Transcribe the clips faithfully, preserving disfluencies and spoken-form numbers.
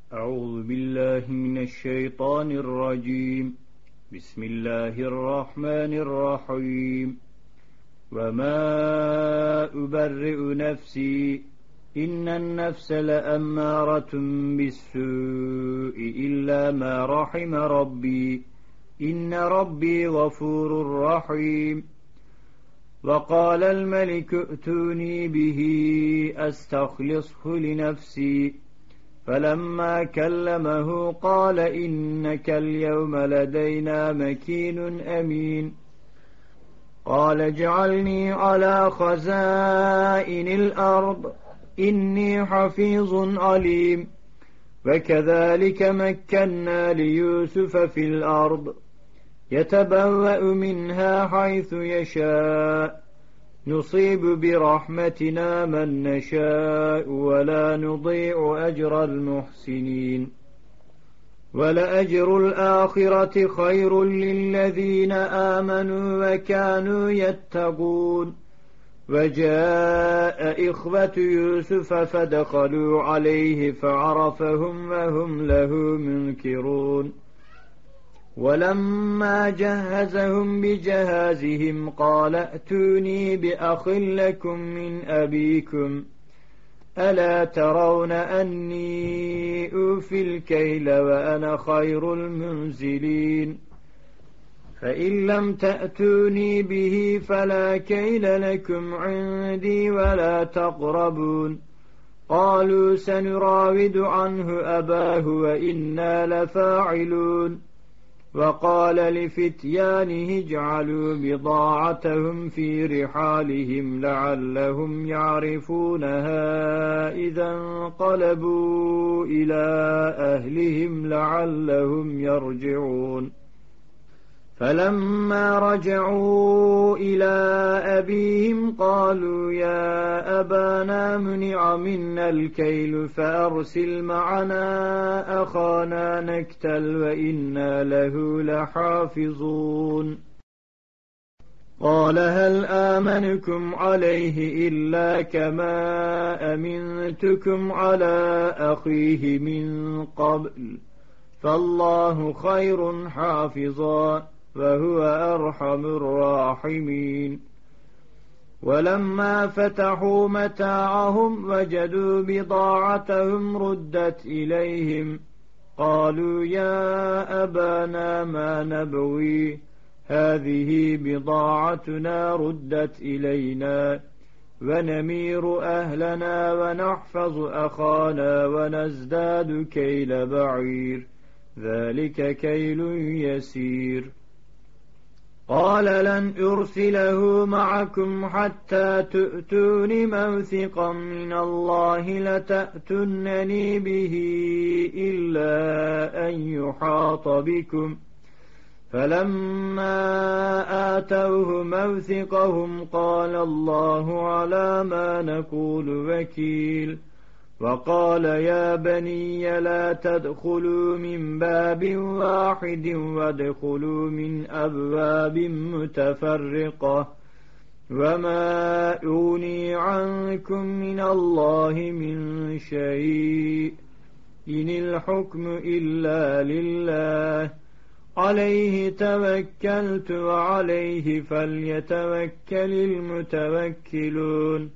أعوذ بالله من الشيطان الرجيم. بسم الله الرحمن الرحيم. وما أبرئ نفسي إن النفس لأمارة بالسوء إلا ما رحم ربي إن ربي غفور رحيم. وقال الملك ائتوني به أستخلصه لنفسي فلما كلمه قال إنك اليوم لدينا مكين أمين. قال اجعلني على خزائن الأرض إني حفيظ عليم. وكذلك مكنا ليوسف في الأرض يتبوأ منها حيث يشاء نصيب برحمتنا من نشاء ولا نضيع أجر المحسنين. ولأجر الآخرة خير للذين آمنوا وكانوا يتقون. وجاء إخوة يوسف فدخلوا عليه فعرفهم وهم له منكرون. ولما جهزهم بجهازهم قال ائتوني بأخ لكم من أبيكم ألا ترون أني أوفي الكيل وأنا خير المنزلين. فإن لم تأتوني به فلا كيل لكم عندي ولا تقربون. قالوا سنراود عنه أباه وإنا لفاعلون. وقال لفتيانه اجعلوا بضاعتهم في رحالهم لعلهم يعرفونها إذا انقلبوا إلى أهلهم لعلهم يرجعون. فلما رجعوا إلى أبيهم قالوا يا أبانا منع منا الكيل فأرسل معنا أخانا نكتل وإنا له لحافظون. قال هل آمنكم عليه إلا كما أمنتكم على أخيه من قبل فالله خير حافظا وهو أرحم الراحمين. ولما فتحوا متاعهم وجدوا بضاعتهم ردت إليهم قالوا يا أبانا ما نبغي هذه بضاعتنا ردت إلينا ونمير أهلنا ونحفظ أخانا ونزداد كيل بعير ذلك كيل يسير. قال لن أرسله معكم حتى تؤتون موثقا من الله لتأتونني به إلا أن يحاط بكم. فلما آتوه موثقهم قال الله على ما نقول وكيل. وقال يا بني لا تدخلوا من باب واحد وادخلوا من أبواب متفرقة وما أغني عنكم من الله من شيء إن الحكم إلا لله عليه توكلت وعليه فليتوكل المتوكلون.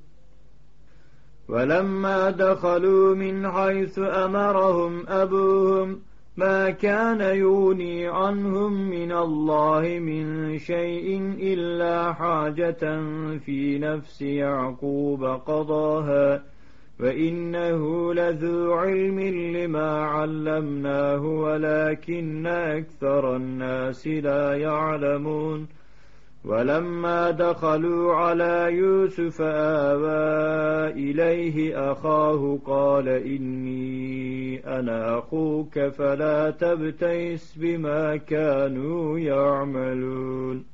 ولما دخلوا من حيث أمرهم أبوهم ما كان يغني عنهم من الله من شيء إلا حاجة في نفس يعقوب قضاها وإنه لذو علم لما علمناه ولكن أكثر الناس لا يعلمون. ولما دخلوا على يوسف آوى إليه أخاه قال إني أنا أخوك فلا تبتئس بما كانوا يعملون.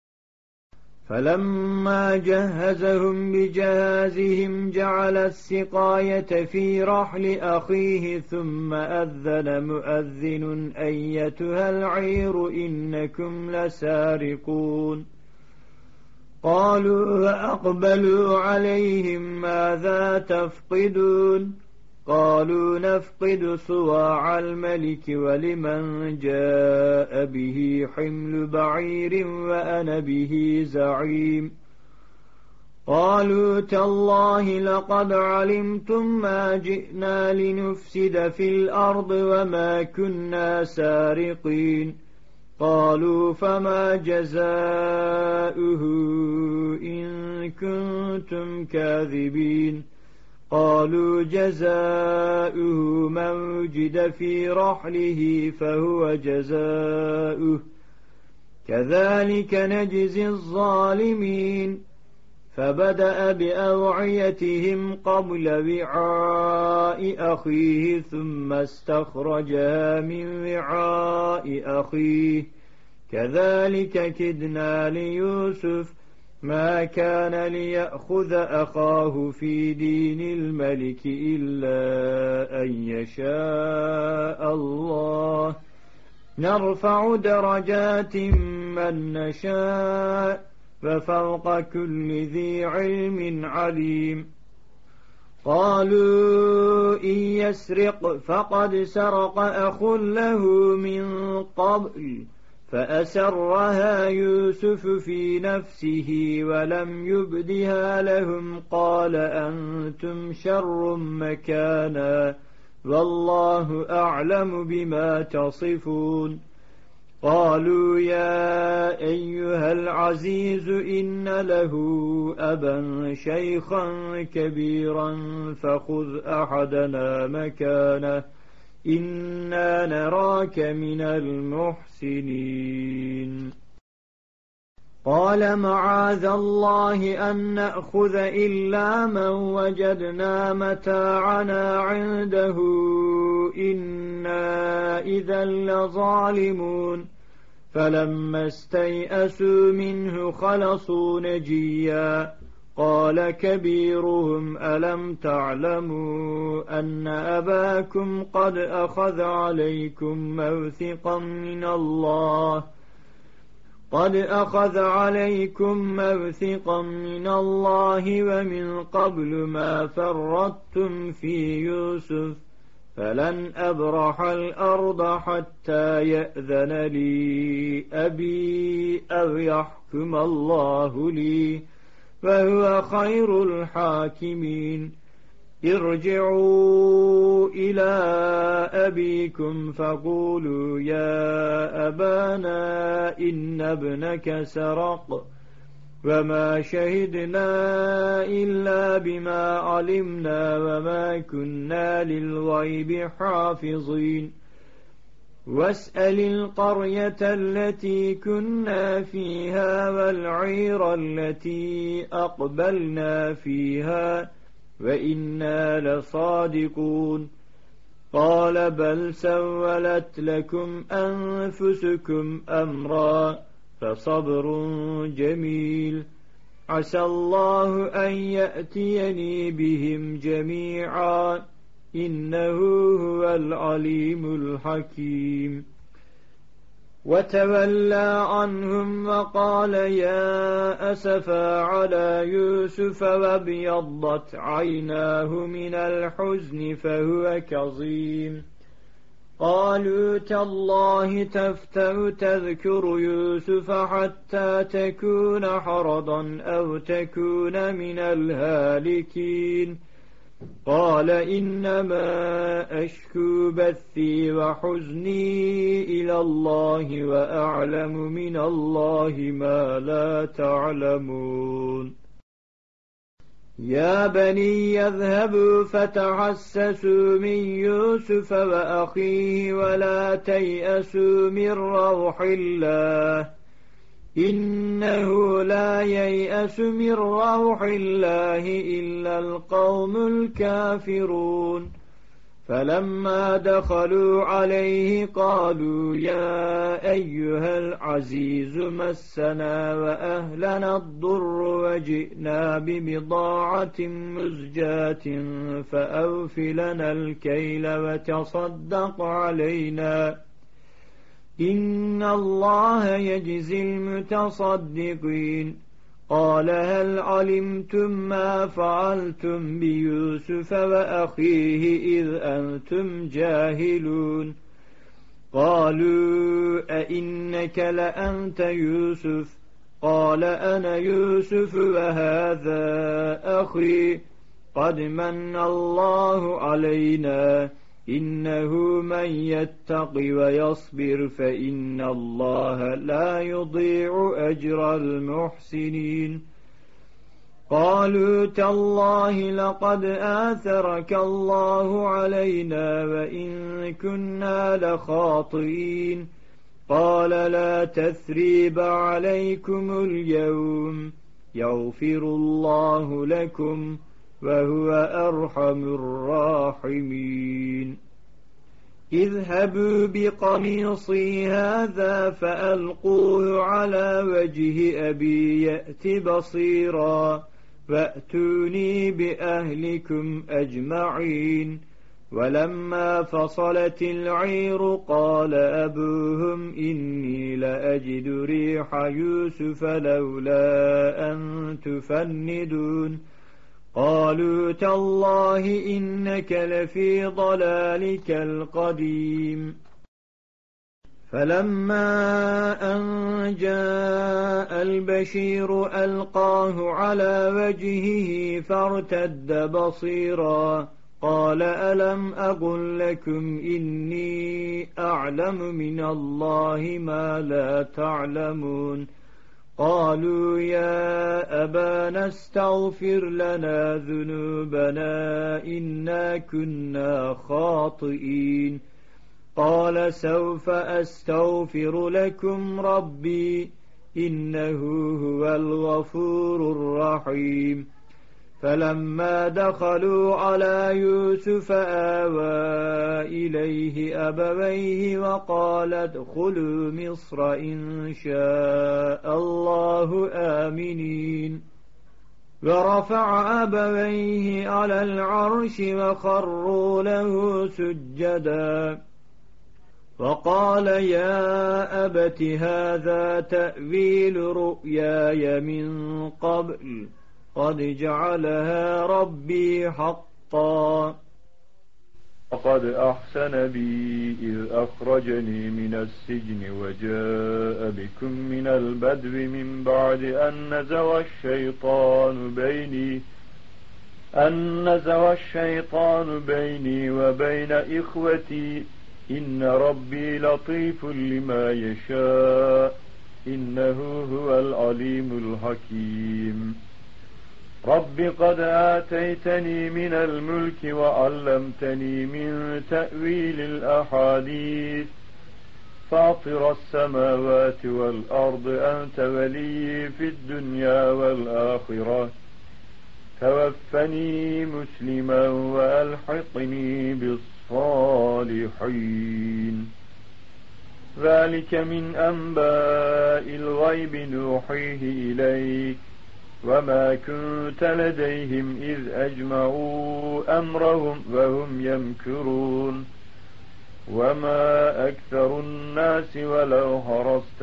فلما جهزهم بجهازهم جعل السقاية في رحل أخيه ثم أذن مؤذن أيتها العير إنكم لسارقون. قالوا وأقبلوا عليهم ماذا تفقدون قالوا نفقد صواع الملك ولمن جاء به حمل بعير وأنا به زعيم قالوا تالله لقد علمتم ما جئنا لنفسد في الأرض وما كنا سارقين قالوا فما جزاؤه إن كنتم كاذبين قالوا جزاؤه من وجد في رحله فهو جزاؤه كذلك نجزي الظالمين فبدأ بأوعيتهم قبل وعاء أخيه ثم استخرجها من وعاء أخيه كذلك كدنا ليوسف ما كان ليأخذ أخاه في دين الملك إلا أن يشاء الله نرفع درجات من نشاء وفوق كل ذي علم عليم قالوا إن يسرق فقد سرق أخ له من قبل فأسرها يوسف في نفسه ولم يبدها لهم قال أنتم شر مكانا والله أعلم بما تصفون قالوا يا أيها العزيز إن له أبا شيخا كبيرا فخذ أحدنا مكانه إنا نراك من المحسنين قال معاذ الله أن نأخذ إلا من وجدنا متاعنا عنده إنا إذا لظالمون فلما استيئسوا منه خلصوا نجيا قال كبيرهم ألم تعلموا أن أباكم قد أخذ عليكم موثقا من الله قد أخذ عليكم موثقا من الله ومن قبل ما فرطتم في يوسف فلن أبرح الأرض حتى يأذن لي أبي أو يحكم الله لي وهو خير الحاكمين ارجعوا إلى أبيكم فقولوا يا أبانا إن ابنك سرق وما شهدنا إلا بما علمنا وما كنا للغيب حافظين واسأل القرية التي كنا فيها والعير التي أقبلنا فيها وإنا لصادقون قال بل سولت لكم أنفسكم أمرا فصبر جميل عسى الله أن يأتيني بهم جميعا إنه هو العليم الحكيم وتولى عنهم وقال يا أسفا على يوسف وابيضت عيناه من الحزن فهو كظيم قالوا تالله تفتأ تذكر يوسف حتى تكون حرضا أو تكون من الهالكين قال إنما أشكو بثي وحزني إلى الله وأعلم من الله ما لا تعلمون يا بني يذهبوا فتحسسوا من يوسف وأخيه ولا تيأسوا من روح الله إنه لا ييأس من روح الله إلا القوم الكافرون فلما دخلوا عليه قالوا يا أيها العزيز مسنا وأهلنا الضر وجئنا ببضاعة مزجاة فأوف لنا الكيل وتصدق علينا إن الله يجزي المتصدقين قال هل علمتم ما فعلتم بيوسف وأخيه إذ أنتم جاهلون قالوا أئنك لأنت يوسف قال أنا يوسف وهذا أخي قد من الله علينا إنه من يتق ويصبر فإن الله لا يضيع أجر المحسنين قالوا تالله لقد آثرك الله علينا وإن كنا لخاطئين قال لا تثريب عليكم اليوم يغفر الله لكم وهو أرحم الراحمين اذهبوا بقميصي هذا فألقوه على وجه أبي يأت بصيرا وأتوني بأهلكم أجمعين ولما فصلت العير قال أبوهم إني لأجد ريح يوسف لولا أن تفندون قالوا تالله إنك لفي ضلالك القديم فلما أن جاء البشير ألقاه على وجهه فارتد بصيرا قال ألم أقل لكم إني أعلم من الله ما لا تعلمون قالوا يا أبانا استغفر لنا ذنوبنا إنا كنا خاطئين قال سوف أستغفر لكم ربي إنه هو الغفور الرحيم فلما دخلوا على يوسف آوى إليه أبويه وقال ادخلوا مصر إن شاء الله آمنين ورفع أبويه على العرش وخروا له سجدا وقال يا أبت هذا تأويل رؤياي من قبل قد جعلها ربي حقا وقد أحسن بي إذ أخرجني من السجن وجاء بكم من البدو من بعد أن نزغ الشيطان بيني أن نزغ الشيطان بيني وبين إخوتي إن ربي لطيف لما يشاء إنه هو العليم الحكيم رب قد آتيتني من الملك وعلمتني من تأويل الأحاديث فاطر السماوات والأرض أنت ولي في الدنيا والآخرة توفني مسلما وألحقني بالصالحين ذلك من أنباء الغيب نوحيه إليك وما كنت لديهم إذ أجمعوا أمرهم وهم يمكرون وما أكثر الناس ولو حرصت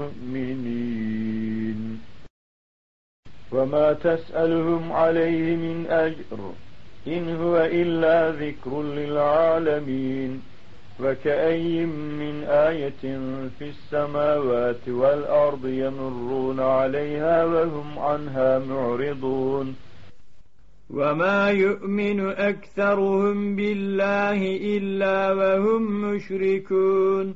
بمؤمنين وما تسألهم عليه من أجر إن هو إلا ذكر للعالمين وكأي من آية في السماوات والأرض يمرون عليها وهم عنها معرضون وما يؤمن أكثرهم بالله إلا وهم مشركون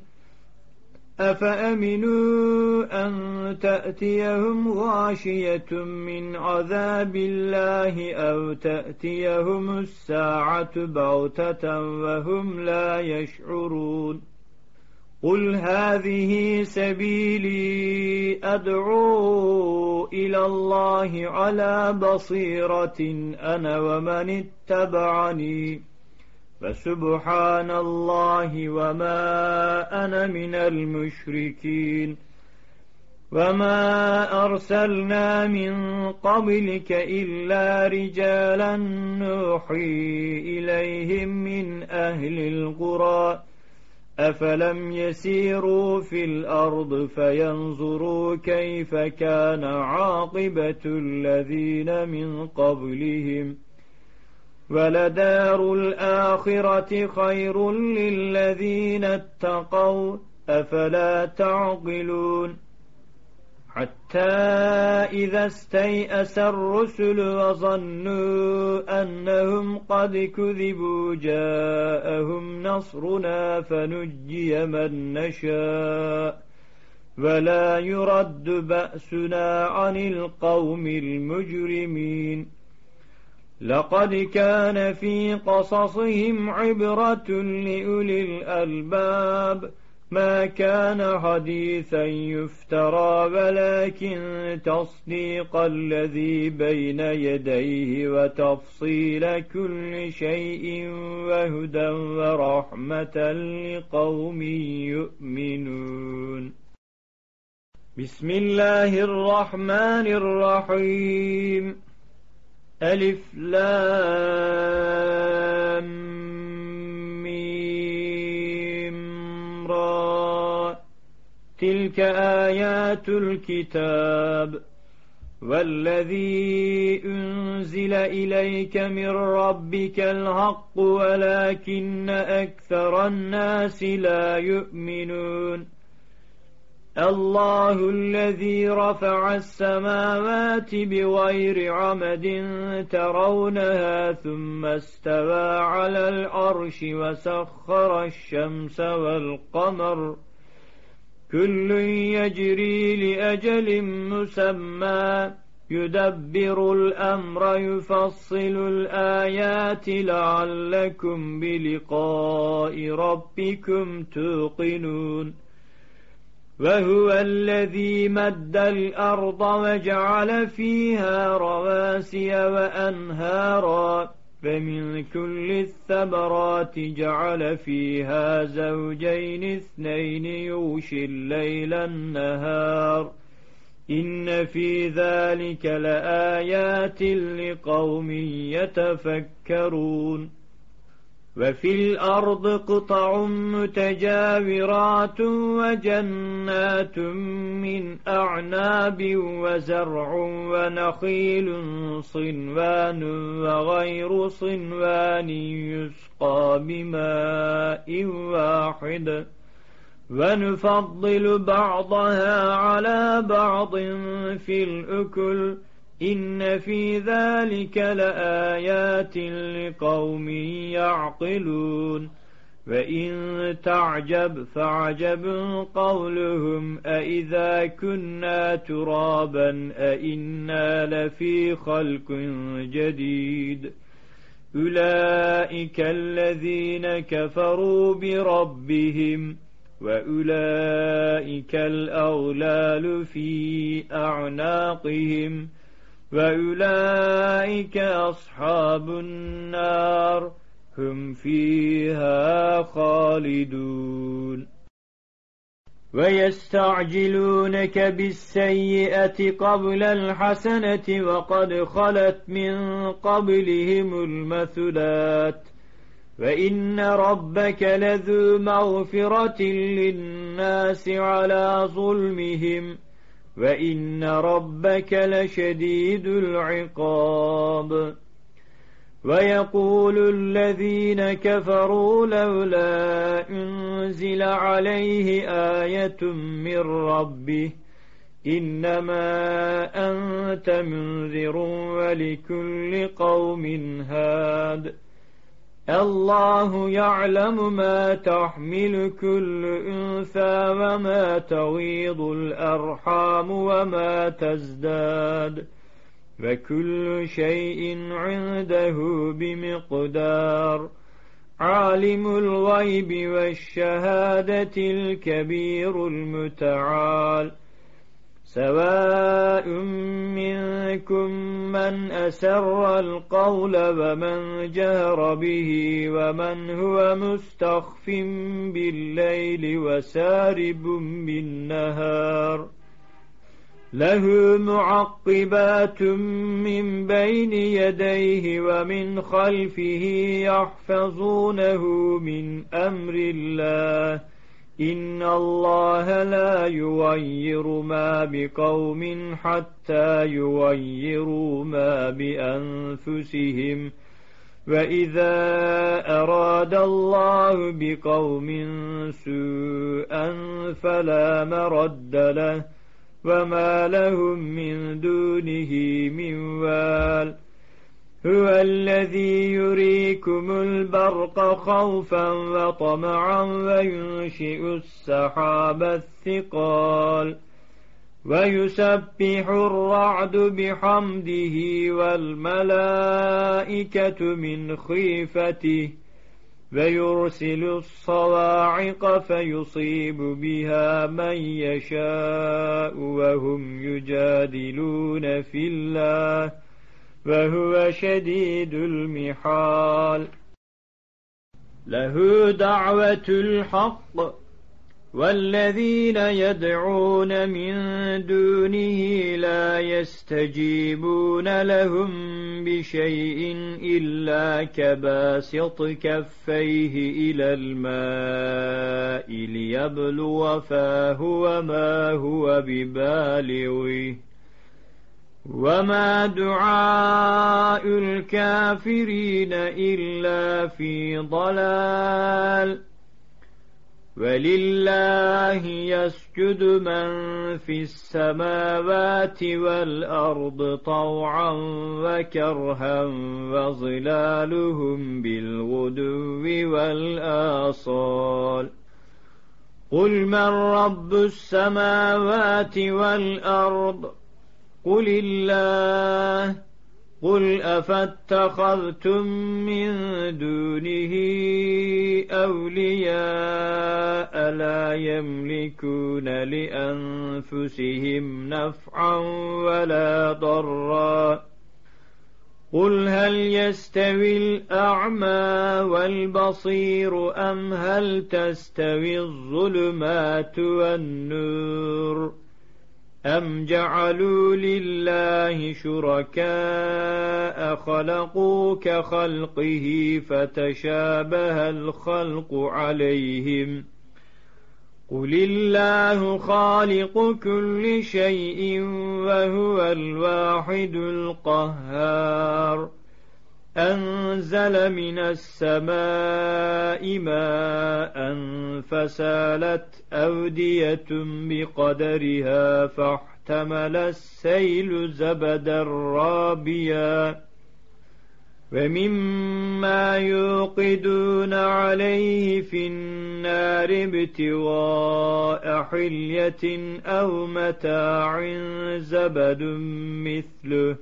أفأمنوا أن تأتيهم غاشية من عذاب الله أو تأتيهم الساعة بغتة وهم لا يشعرون قل هذه سبيلي أدعو إلى الله على بصيرة أنا ومن اتبعني فسبحان الله وما أنا من المشركين وما أرسلنا من قبلك إلا رجالا نوحي إليهم من أهل القرى أفلم يسيروا في الأرض فينظروا كيف كان عاقبة الذين من قبلهم ولدار الآخرة خير للذين اتقوا أفلا تعقلون حتى إذا استيأس الرسل وظنوا أنهم قد كذبوا جاءهم نصرنا فنجي من نشاء ولا يرد بأسنا عن القوم المجرمين لقد كان في قصصهم عبرة لأولي الألباب ما كان حديثا يفترى ولكن تصديق الذي بين يديه وتفصيل كل شيء وهدى ورحمة لقوم يؤمنون. بسم الله الرحمن الرحيم. ألف لام تلك آيات الكتاب والذي أنزل إليك من ربك الحق ولكن أكثر الناس لا يؤمنون. الله الذي رفع السماوات بغير عمد ترونها ثم استوى على العرش وسخر الشمس والقمر كل يجري لأجل مسمى يدبر الأمر يفصل الآيات لعلكم بلقاء ربكم توقنون. وهو الذي مد الأرض وجعل فيها رواسي وأنهارا فمن كل الثمرات جعل فيها زوجين اثنين يغشي الليل النهار إن في ذلك لآيات لقوم يتفكرون. وفي الأرض قطع متجاورات وجنات من أعناب وزرع ونخيل صنوان وغير صنوان يسقى بماء واحد ونفضل بعضها على بعض في الأكل إن في ذلك لآيات لقوم يعقلون. وإن تعجب فعجب قولهم أإذا كنا ترابا أإنا لفي خلق جديد أولئك الذين كفروا بربهم وأولئك الأغلال في أعناقهم وأولئك أصحاب النار هم فيها خالدون. ويستعجلونك بالسيئة قبل الحسنة وقد خلت من قبلهم المثلات وإن ربك لذو مغفرة للناس على ظلمهم وإن ربك لشديد العقاب. ويقول الذين كفروا لولا أنزل عليه آية من ربه إنما أنت منذر ولكل قوم هاد الله يعلم ما تحمل كل أنثى وما تغيض الأرحام وما تزداد وكل شيء عنده بمقدار. عالم الغيب والشهادة الكبير المتعال سواء منكم من أسر القول ومن جهر به ومن هو مستخف بالليل وسارب بالنهار له معقبات من بين يديه ومن خلفه يحفظونه من أمر الله إن الله لا يغير ما بقوم حتى يغيروا ما بأنفسهم وإذا أراد الله بقوم سوءا فلا مرد له وما لهم من دونه من وال هو الذي يريكم البرق خوفا وطمعا وينشئ السحاب الثقال ويسبح الرعد بحمده والملائكة من خيفته ويرسل الصواعق فيصيب بها من يشاء وهم يجادلون في الله وهو شديد المحال له دعوة الحق والذين يدعون من دونه لا يستجيبون لهم بشيء إلا كباسط كفيه إلى الماء ليبلغ فاه وما هو ببالغه وما دعاء الكافرين إلا في ضلال ولله يسجد من في السماوات والأرض طوعا وكرها وظلالهم بالغدو والآصال قل من رب السماوات والأرض قل الله قل أفاتخذتم من دونه أولياء لا يملكون لأنفسهم نفعا ولا ضرا قل هل يستوي الأعمى والبصير أم هل تستوي الظلمات والنور أم جعلوا لله شركاء خلقوا كخلقه فتشابه الخلق عليهم قل الله خالق كل شيء وهو الواحد القهار أنزل من السماء ماء فسالت أودية بقدرها فاحتمل السيل زبدا رابيا ومما يوقدون عليه في النار ابتغاء حلية أو متاع زبد مثله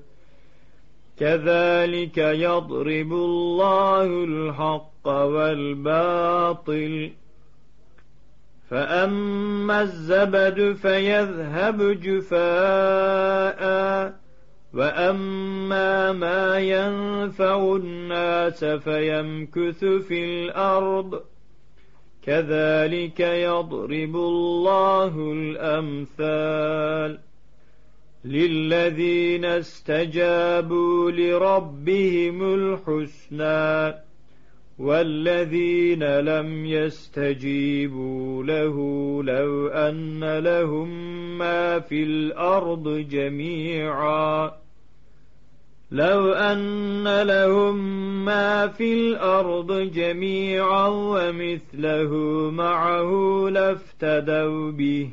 كذلك يضرب الله الحق والباطل فأما الزبد فيذهب جفاء وأما ما ينفع الناس فيمكث في الأرض كذلك يضرب الله الأمثال للذين استجابوا لربهم الحسنى والذين لم يستجيبوا له لو أن لهم ما في الأرض جميعا لو أن لهم ما في الأرض جميعا ومثله معه لافتدوا به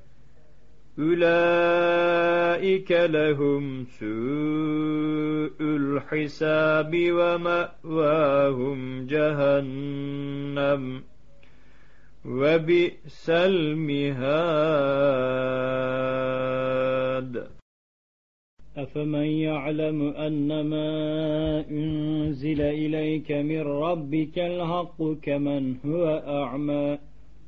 أولئك لهم سوء الحساب ومأواهم جهنم وبئس المهاد أفمن يعلم أنما أنزل إليك من ربك الحق كمن هو أعمى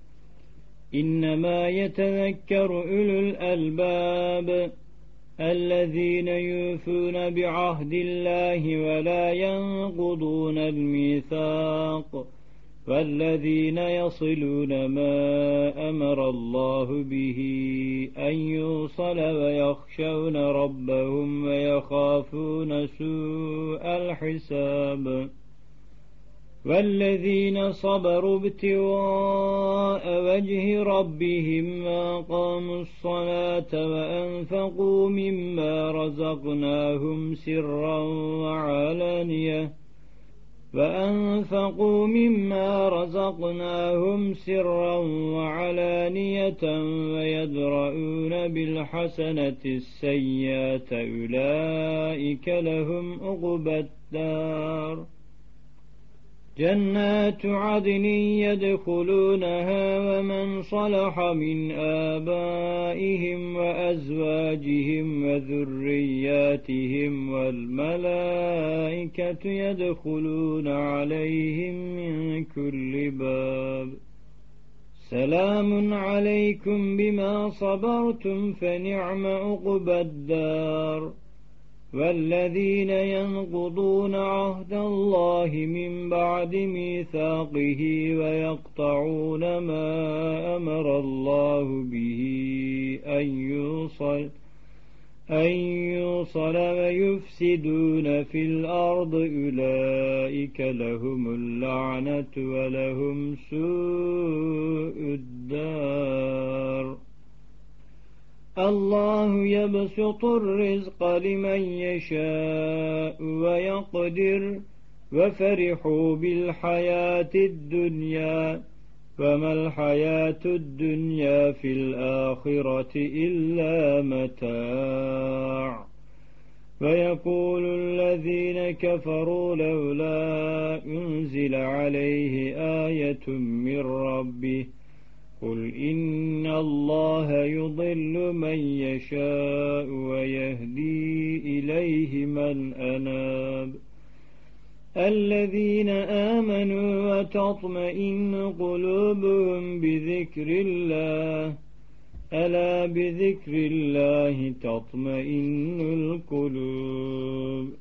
إنما يتذكر أولو الألباب الذين يوفون بعهد الله ولا ينقضون الميثاق والذين يصلون ما أمر الله به أن يوصل ويخشون ربهم ويخافون سوء الحساب والذين صبروا ابتغاء وجه ربهم وأقاموا الصلاة وأنفقوا مما رزقناهم سرا وعلانية وأنفقوا مما رزقناهم سرا وعلانية ويدرؤون بالحسنة السيئة أولئك لهم عقبى الدار جنات عدن يدخلونها ومن صلح من آبائهم وأزواجهم وذرياتهم والملائكة يدخلون عليهم من كل باب سلام عليكم بما صبرتم فنعم عقبى الدار والذين ينقضون عهد الله من بعد ميثاقه ويقطعون ما أمر الله به أن يوصل أن يوصل ويفسدون في الأرض أولئك لهم اللعنة ولهم سوء الدار الله يبسط الرزق لمن يشاء ويقدر وفرحوا بالحياة الدنيا فما الحياة الدنيا في الآخرة إلا متاع ويقول الذين كفروا لولا أنزل عليه آية من ربه قل إن الله يضل من يشاء ويهدي إليه من أناب الذين آمنوا وتطمئن قلوبهم بذكر الله ألا بذكر الله تطمئن القلوب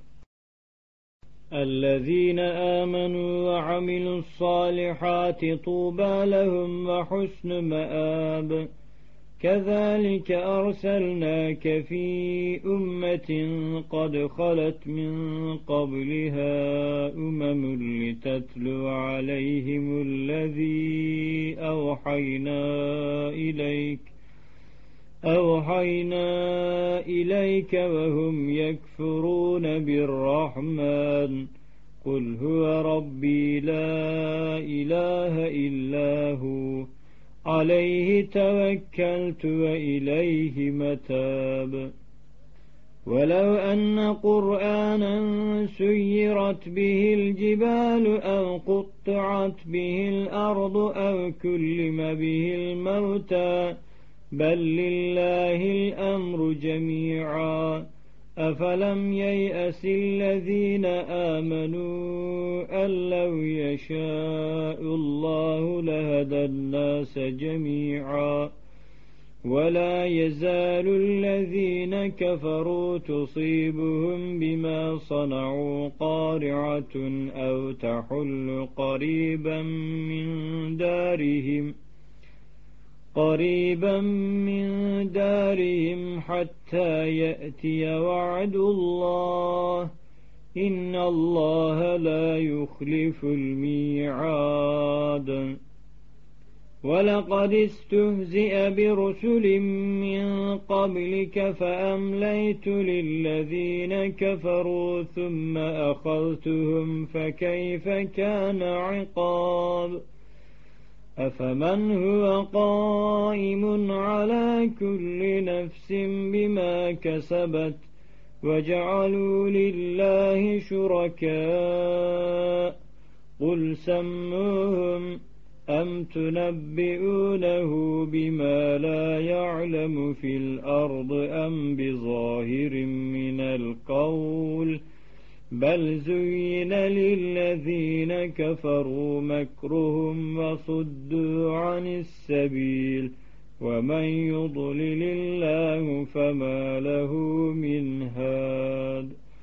الذين آمنوا وعملوا الصالحات طوبى لهم وحسن مآب كذلك أرسلناك في أمة قد خلت من قبلها أمم لتتلو عليهم الذي أوحينا إليك أوحينا إليك وهم يكفرون بالرحمن قل هو ربي لا إله إلا هو عليه توكلت وإليه متاب ولو أن قرآنا سيرت به الجبال أو قطعت به الأرض أو كلم به الموتى بل لله الأمر جميعا أفلم ييأس الذين آمنوا أن لو يشاء الله لهدى الناس جميعا ولا يزال الذين كفروا تصيبهم بما صنعوا قارعة أو تحل قريبا من دارهم قريبا من دارهم حتى يأتي وعد الله إن الله لا يخلف الميعاد ولقد استهزئ برسل من قبلك فأمليت للذين كفروا ثم أخذتهم فكيف كان عقاب أفمن هو قائم على كل نفس بما كسبت وجعلوا لله شركاء قل سموهم أم تنبئونه بما لا يعلم في الأرض أم بظاهر من القول بل زين للذين كفروا مكرهم وصدوا عن السبيل ومن يضلل الله فما له من هاد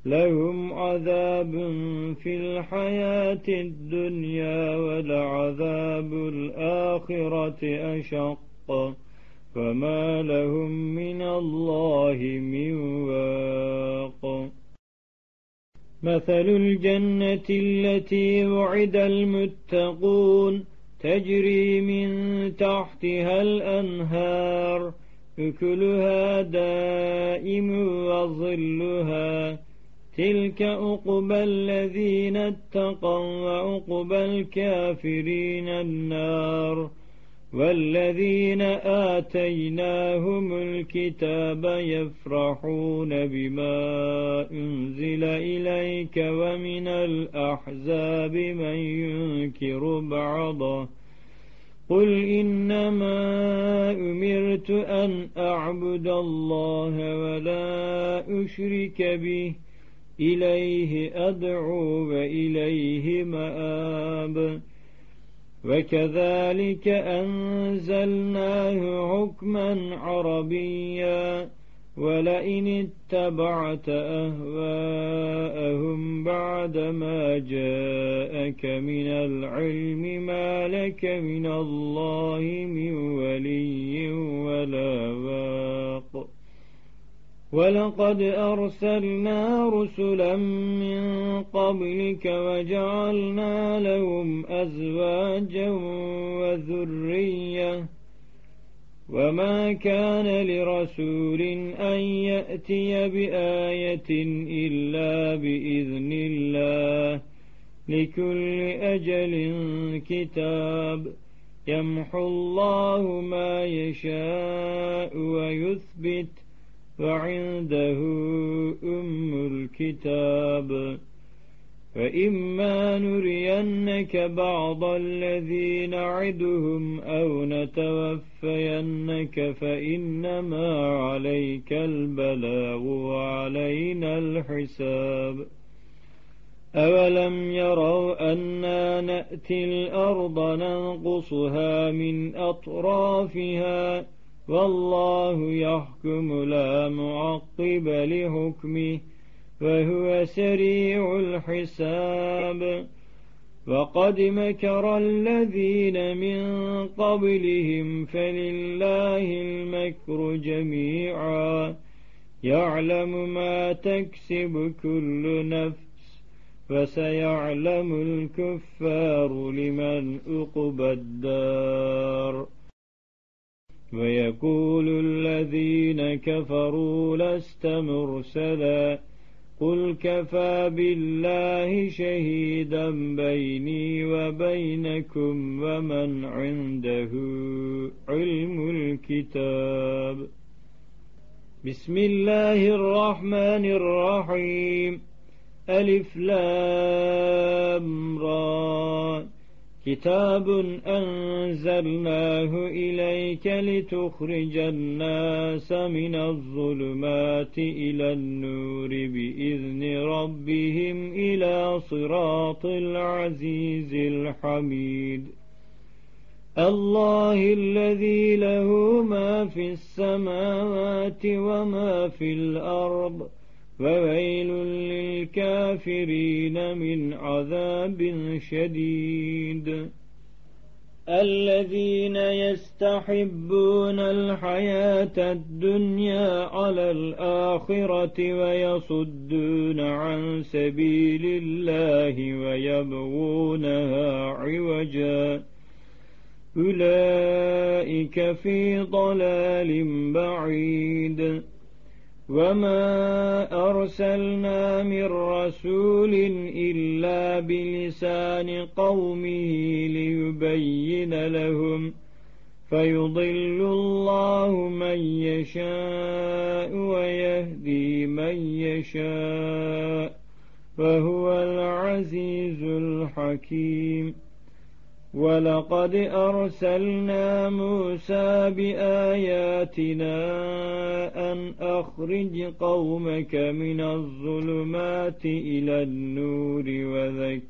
لهم عذاب في الحياة الدنيا ولعذاب الآخرة أشق فما لهم من الله من واق مثل الجنة التي وعد المتقون تجري من تحتها الأنهار أكلها دائم وظلها تلك عقبى الذين اتقوا وعقبى الكافرين النار والذين آتيناهم الكتاب يفرحون بما أنزل إليك ومن الأحزاب من ينكر بعضه قل إنما أمرت أن أعبد الله ولا أشرك به إليه أدعو وإليه مآب وكذلك أنزلناه حكما عربيا ولئن اتبعت أهواءهم بعدما جاءك من العلم ما لك من الله من ولي ولا واق ولقد أرسلنا رسلا من قبلك وجعلنا لهم أزواجا وذرية وما كان لرسول أن يأتي بآية إلا بإذن الله لكل أجل كتاب يمحو الله ما يشاء ويثبت وعنده أم الكتاب فإما نرينك بعض الذي نعدهم أو نتوفينك فإنما عليك البلاغ وعلينا الحساب أولم يروا أنا نأتي الأرض ننقصها من أطرافها والله يحكم لا معقب لحكمه وهو سريع الحساب وقد مكر الذين من قبلهم فلله المكر جميعا يعلم ما تكسب كل نفس فسيعلم الكفار لمن عقبى الدار ويقول الذين كفروا لست مرسلا قل كفى بالله شهيدا بيني وبينكم ومن عنده علم الكتاب بسم الله الرحمن الرحيم ألف لام را كتاب أنزلناه إليك لتخرج الناس من الظلمات إلى النور بإذن ربهم إلى صراط العزيز الحميد الله الذي له ما في السماوات وما في الأرض وويل للكافرين من عذاب شديد الذين يستحبون الحياة الدنيا على الآخرة ويصدون عن سبيل الله ويبغونها عوجا أولئك في ضلال بعيد وما أرسلنا من رسول إلا بلسان قومه ليبين لهم فيضل الله من يشاء ويهدي من يشاء وهو العزيز الحكيم ولقد أرسلنا موسى بآياتنا أن أخرج قومك من الظلمات إلى النور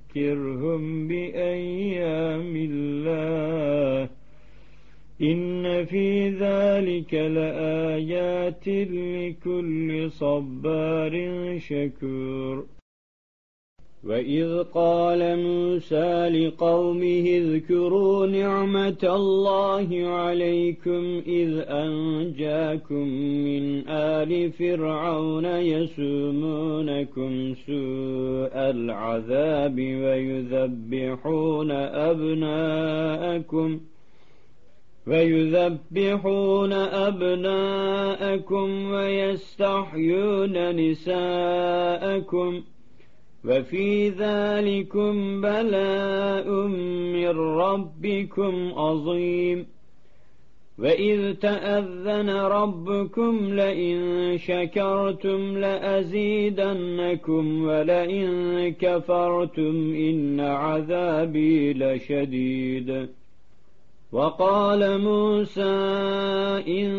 وذكرهم بأيام الله إن إن في ذلك لآيات لكل صبار شكور. وإذ قال موسى لقومه اذكروا نعمة الله عليكم إذ أنجاكم من آل فرعون يسومونكم سوء العذاب ويذبحون أبناءكم ويذبحون أبناءكم ويستحيون نساءكم وفي ذلكم بلاء من ربكم عظيم. وإذ تأذن ربكم لئن شكرتم لأزيدنكم ولئن كفرتم إن عذابي لشديد. وقال موسى إن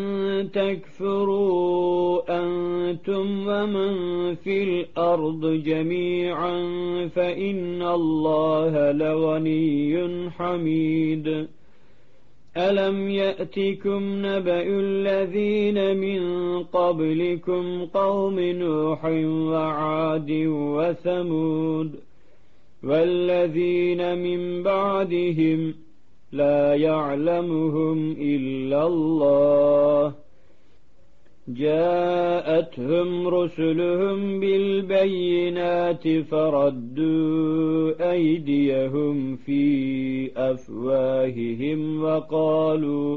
تكفروا أنتم ومن في الأرض جميعا فإن الله لغني حميد. ألم يأتكم نبأ الذين من قبلكم قوم نوح وعاد وثمود والذين من بعدهم لا يعلمهم إلا الله جاءتهم رسلهم بالبينات فردوا أيديهم في أفواههم وقالوا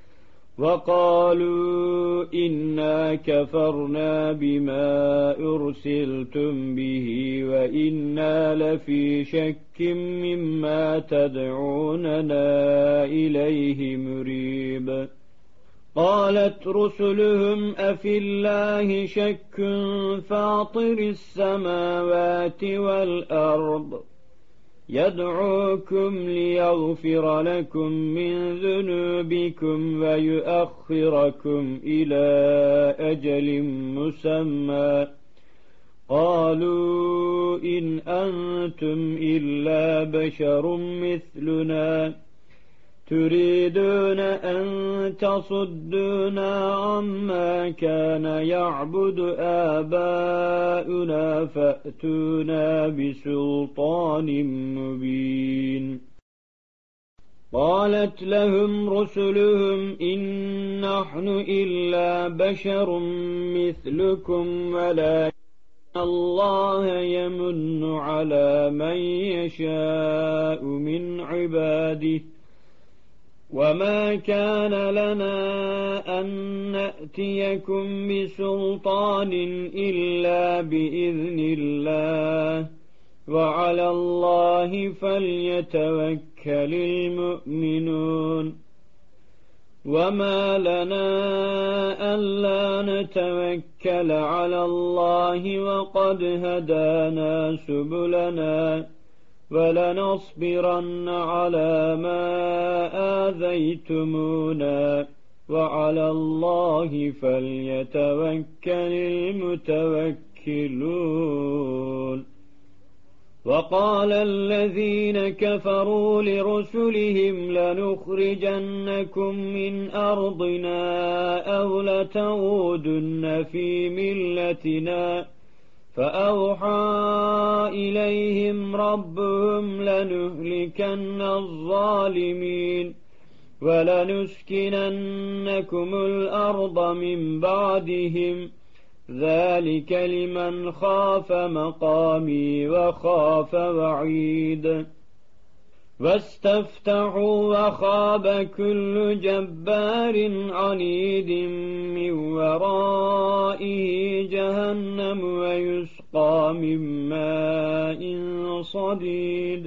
وقالوا إنا كفرنا بما أرسلتم به وإنا لفي شك مما تدعوننا إليه مريب. قالت رسلهم أفي الله شك فاطر السماوات والأرض يدعوكم ليغفر لكم من ذنوبكم ويؤخركم إلى أجل مسمى قالوا إن أنتم إلا بشر مثلنا تريدون أن تصدونا عما كان يعبد آباؤنا فأتونا بسلطان مبين. قالت لهم رسلهم إن نحن إلا بشر مثلكم ولكن الله يمن على من يشاء من عباده وما كان لنا أن نأتيكم بسلطان إلا بإذن الله وعلى الله فليتوكل المؤمنون. وما لنا ألا نتوكل على الله وقد هدانا سبلنا ولنصبرن على ما آذيتمونا وعلى الله فليتوكل المتوكلون. وقال الذين كفروا لرسلهم لنخرجنكم من أرضنا أو لتعودن في ملتنا فأوحى إليهم ربهم لنهلكن الظالمين ولنسكننكم الأرض من بعدهم ذلك لمن خاف مقامي وخاف وعيد. واستفتحوا وخاب كل جبار عنيد من ورائه جهنم ويسقى من ماء صديد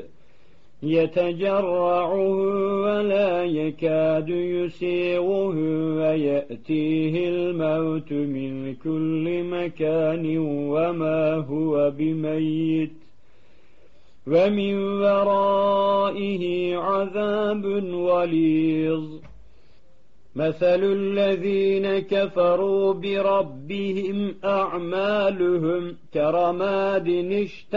يتجرعه ولا يكاد يسيغه ويأتيه الموت من كل مكان وما هو بميت ومن ورائه عذاب غليظ. مثل الذين كفروا بربهم أعمالهم كرماد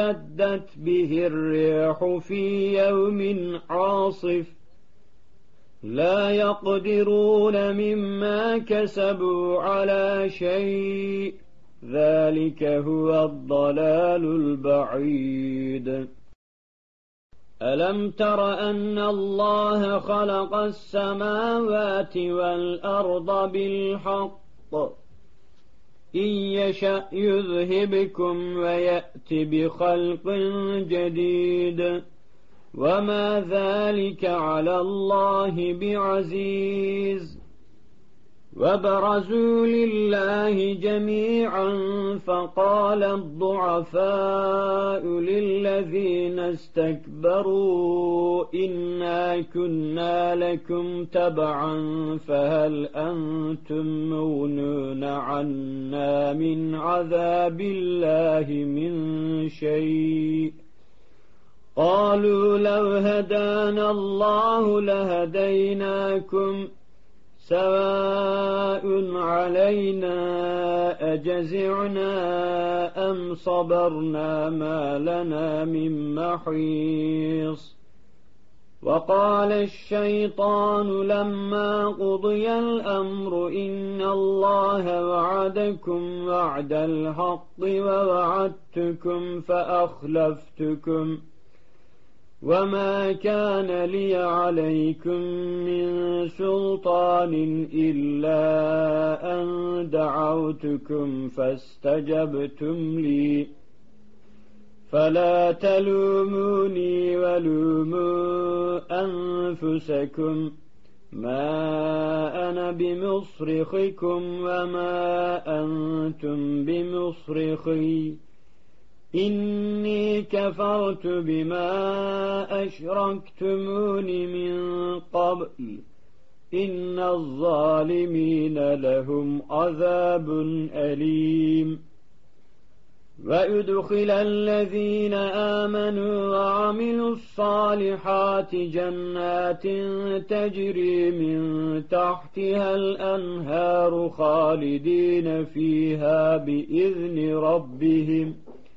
اشتدت به الريح في يوم عاصف لا يقدرون مما كسبوا على شيء ذلك هو الضلال البعيد. ألم تر أن الله خلق السماوات والأرض بالحق إن يشأ يذهبكم ويأت بخلق جديد وما ذلك على الله بعزيز. وبرزوا لله جميعا فقال الضعفاء للذين استكبروا إنا كنا لكم تبعا فهل أنتم مغنون عنا من عذاب الله من شيء قالوا لو هدانا الله لهديناكم سواء علينا أجزعنا أم صبرنا ما لنا من محيص. وقال الشيطان لما قضي الأمر إن الله وعدكم وعد الحق ووعدتكم فأخلفتكم وما كان لي عليكم من سلطان إلا أن دعوتكم فاستجبتم لي فلا تلوموني ولوموا أنفسكم ما أنا بمصرخكم وما أنتم بمصرخي إني كفرت بما أشركتمون من قبل إن الظالمين لهم عذاب أليم. وأدخل الذين آمنوا وعملوا الصالحات جنات تجري من تحتها الأنهار خالدين فيها بإذن ربهم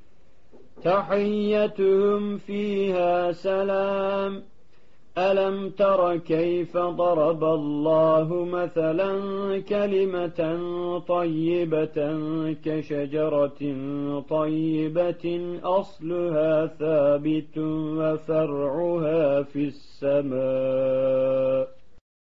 تحيتهم فيها سلام. ألم تر كيف ضرب الله مثلا كلمة طيبة كشجرة طيبة أصلها ثابت وفرعها في السماء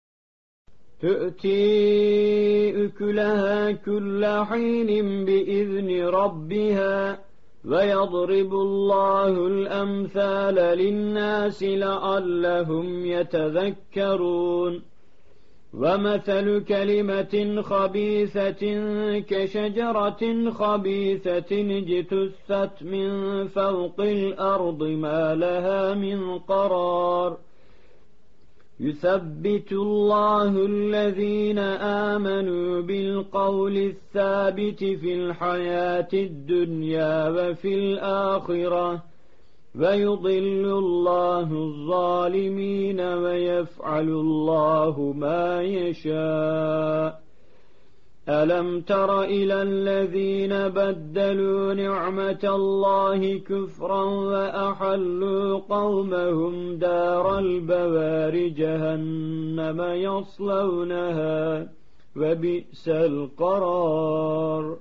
تؤتي أكلها كل حين بإذن ربها ويضرب الله الأمثال للناس لعلهم يتذكرون. ومثل كلمة خبيثة كشجرة خبيثة اجتثت من فوق الأرض ما لها من قرار يثبت الله الذين آمنوا بالقول الثابت في الحياة الدنيا وفي الآخرة ويضل الله الظالمين ويفعل الله ما يشاء. ألم تر إلى الذين بدلوا نعمة الله كفرا وأحلوا قومهم دار البوار جهنم يصلونها وبئس القرار.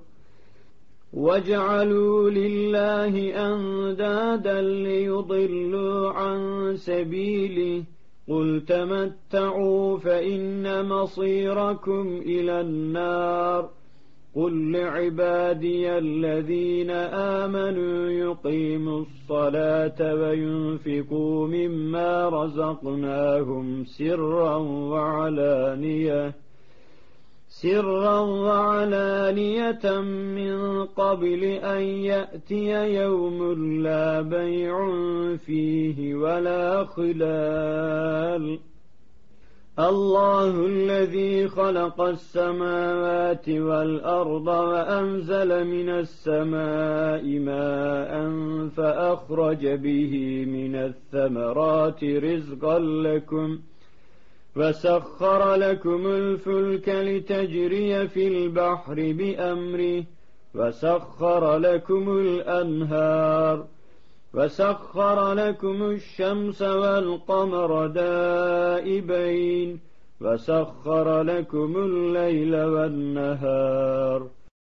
وجعلوا لله أندادا ليضلوا عن سبيله قل تمتعوا فإن مصيركم إلى النار. قل لعبادي الذين آمنوا يقيموا الصلاة وينفقوا مما رزقناهم سرا وعلانية سرا وعلانية من قبل أن يأتي يوم لا بيع فيه ولا خلال. الله الذي خلق السماوات والأرض وأنزل من السماء ماء فأخرج به من الثمرات رزقا لكم وسخر لكم الفلك لتجري في البحر بأمره وسخر لكم الأنهار وسخر لكم الشمس والقمر دائبين وسخر لكم الليل والنهار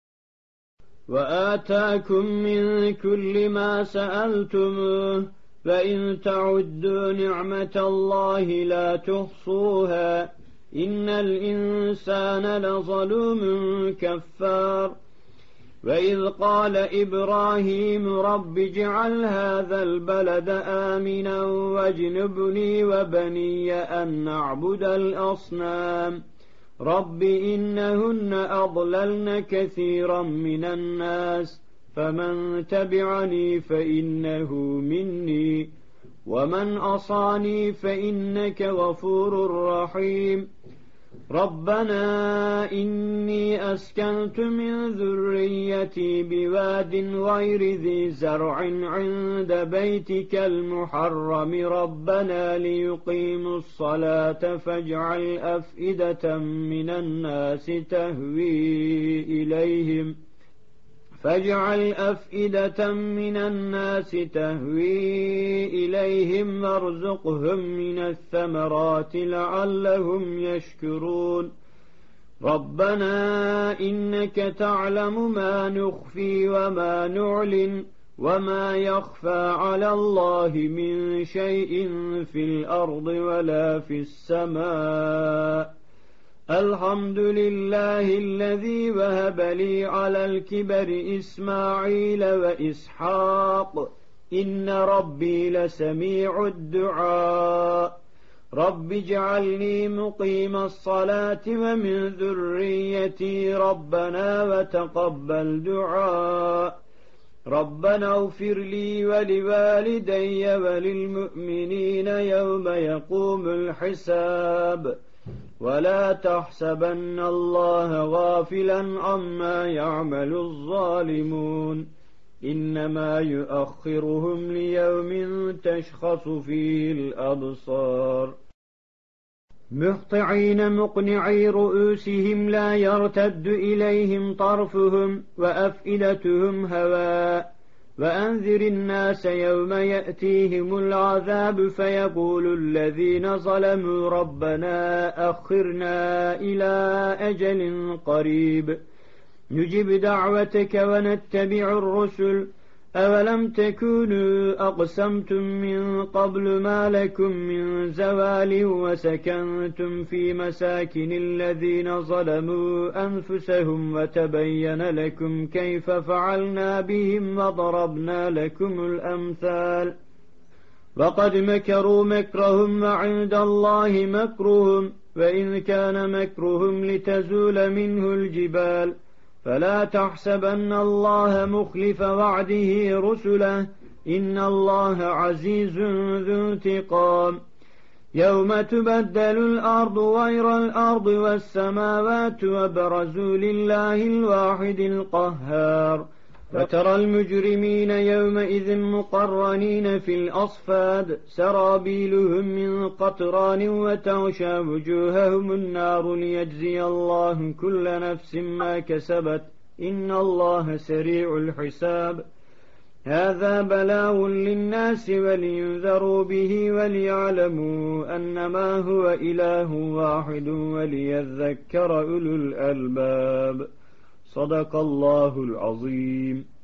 وآتاكم من كل ما سألتموه فإن تعدوا نعمة الله لا تحصوها إن الإنسان لظلوم كفار وإذ قال إبراهيم رب اجعل هذا البلد آمنا واجنبني وبني أن نعبد الأصنام رب إنهن أضللن كثيرا من الناس فمن تبعني فإنه مني ومن عصاني فإنك غفور رحيم ربنا إني أسكنت من ذريتي بواد غير ذي زرع عند بيتك المحرم ربنا ليقيموا الصلاة فاجعل أفئدة من الناس تهوي إليهم فاجعل أفئدة من الناس تهوي إليهم وارزقهم من الثمرات لعلهم يشكرون ربنا إنك تعلم ما نخفي وما نعلن وما يخفى على الله من شيء في الأرض ولا في السماء الحمد لله الذي وهب لي على الكبر إسماعيل وإسحاق إن ربي لسميع الدعاء رب اجعلني مقيم الصلاة ومن ذريتي ربنا وتقبل دعاء ربنا اغفر لي ولوالدي وللمؤمنين يوم يقوم الحساب ولا تحسبن الله غافلا عما يعمل الظالمون إنما يؤخرهم ليوم تشخص فيه الأبصار مهطعين مقنعي رؤوسهم لا يرتد إليهم طرفهم وأفئدتهم هواء وأنذر الناس يوم يأتيهم العذاب فيقول الذين ظلموا ربنا أخرنا إلى أجل قريب نجب دعوتك ونتبع الرسل أولم تكونوا أقسمتم من قبل ما لكم من زوال وسكنتم في مساكن الذين ظلموا أنفسهم وتبين لكم كيف فعلنا بهم وضربنا لكم الأمثال وقد مكروا مكرهم وعند الله مكرهم وإن كان مكرهم لتزول منه الجبال فلا تحسبن الله مخلف وعده رسله إن الله عزيز ذو انتقام يوم تبدل الأرض غير الأرض والسماوات وبرزوا لله الواحد القهار وترى المجرمين يومئذ مقرنين في الأصفاد سرابيلهم من قطران وتغشى وجوههم النار ليجزي الله كل نفس ما كسبت إن الله سريع الحساب هذا بلاغ للناس ولينذروا به وليعلموا أنما هو إله واحد وليذكر أولو الألباب صدق الله العظيم.